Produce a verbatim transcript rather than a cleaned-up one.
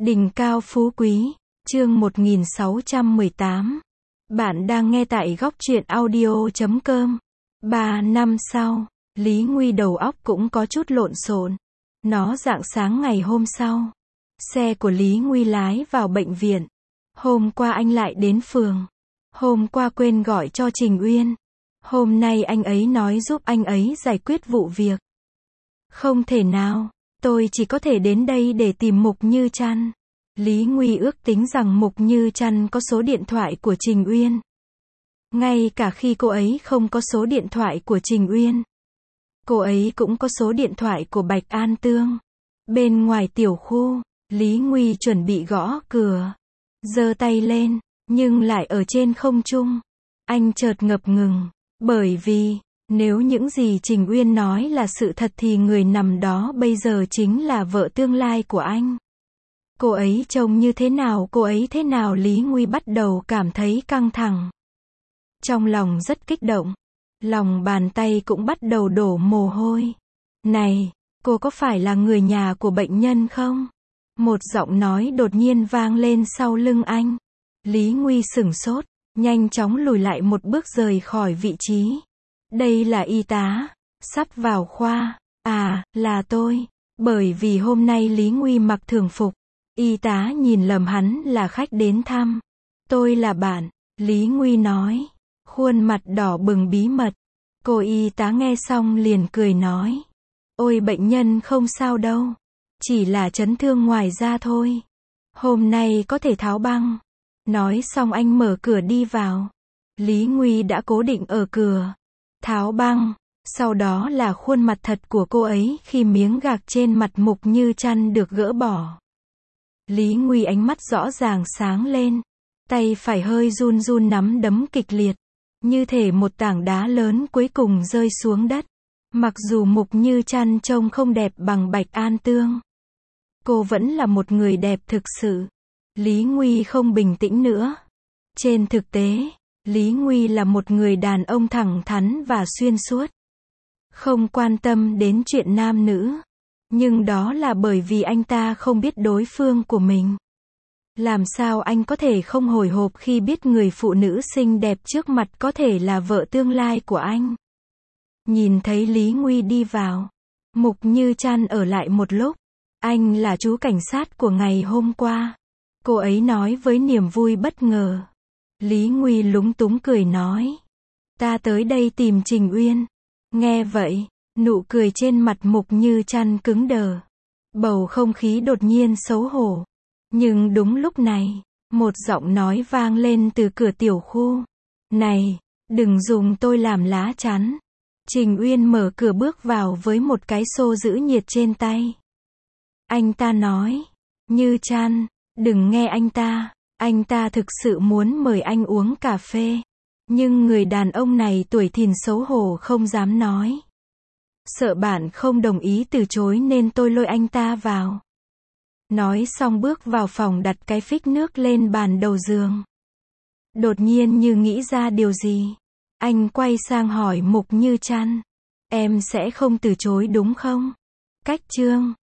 Đỉnh cao phú quý, chương một nghìn sáu trăm mười tám. Bạn đang nghe tại góc truyện audio chấm com. Ba năm sau, Lý Nguy đầu óc cũng có chút lộn xộn. Nó rạng sáng ngày hôm sau, xe của Lý Nguy lái vào bệnh viện. Hôm qua anh lại đến phường. Hôm qua quên gọi cho Trình Uyên. Hôm nay anh ấy nói giúp anh ấy giải quyết vụ việc. Không thể nào, tôi chỉ có thể đến đây để tìm Mục Như Trăn. Lý Nguy ước tính rằng Mục Như Trăn có số điện thoại của Trình Uyên. Ngay cả khi cô ấy không có số điện thoại của Trình Uyên, cô ấy cũng có số điện thoại của Bạch An Tương. Bên ngoài tiểu khu, Lý Nguy chuẩn bị gõ cửa, giơ tay lên, nhưng lại ở trên không trung. Anh chợt ngập ngừng, bởi vì, nếu những gì Trình Uyên nói là sự thật thì người nằm đó bây giờ chính là vợ tương lai của anh. Cô ấy trông như thế nào, cô ấy thế nào? Lý Nguy bắt đầu cảm thấy căng thẳng. Trong lòng rất kích động. Lòng bàn tay cũng bắt đầu đổ mồ hôi. Này, cô có phải là người nhà của bệnh nhân không? Một giọng nói đột nhiên vang lên sau lưng anh. Lý Nguy sửng sốt, nhanh chóng lùi lại một bước rời khỏi vị trí. Đây là y tá, sắp vào khoa. À, là tôi. Bởi vì hôm nay Lý Nguy mặc thường phục, y tá nhìn lầm hắn là khách đến thăm. Tôi là bạn, Lý Nguy nói. Khuôn mặt đỏ bừng bí mật. Cô y tá nghe xong liền cười nói. Ôi, bệnh nhân không sao đâu. Chỉ là chấn thương ngoài da thôi. Hôm nay có thể tháo băng. Nói xong anh mở cửa đi vào. Lý Nguy đã cố định ở cửa. Tháo băng. Sau đó là khuôn mặt thật của cô ấy khi miếng gạc trên mặt Mục Như Trăn được gỡ bỏ. Lý Nguy ánh mắt rõ ràng sáng lên. Tay phải hơi run run nắm đấm kịch liệt. Như thể một tảng đá lớn cuối cùng rơi xuống đất. Mặc dù Mục Như Trăn trông không đẹp bằng Bạch An Tương, cô vẫn là một người đẹp thực sự. Lý Nguy không bình tĩnh nữa. Trên thực tế, Lý Nguy là một người đàn ông thẳng thắn và xuyên suốt. Không quan tâm đến chuyện nam nữ. Nhưng đó là bởi vì anh ta không biết đối phương của mình. Làm sao anh có thể không hồi hộp khi biết người phụ nữ xinh đẹp trước mặt có thể là vợ tương lai của anh? Nhìn thấy Lý Nguy đi vào, Mục Như Trăn ở lại một lúc. Anh là chú cảnh sát của ngày hôm qua. Cô ấy nói với niềm vui bất ngờ. Lý Nguy lúng túng cười nói. Ta tới đây tìm Trình Uyên. Nghe vậy, nụ cười trên mặt Mục Như Trăn cứng đờ. Bầu không khí đột nhiên xấu hổ. Nhưng đúng lúc này, một giọng nói vang lên từ cửa tiểu khu. Này, đừng dùng tôi làm lá chắn. Trình Uyên mở cửa bước vào với một cái xô giữ nhiệt trên tay. Anh ta nói, Như Trăn, đừng nghe anh ta. Anh ta thực sự muốn mời anh uống cà phê. Nhưng người đàn ông này tuổi thìn xấu hổ không dám nói. Sợ bạn không đồng ý từ chối nên tôi lôi anh ta vào. Nói xong bước vào phòng đặt cái phích nước lên bàn đầu giường. Đột nhiên như nghĩ ra điều gì, anh quay sang hỏi Mục Như Trăn. Em sẽ không từ chối đúng không? Cách chương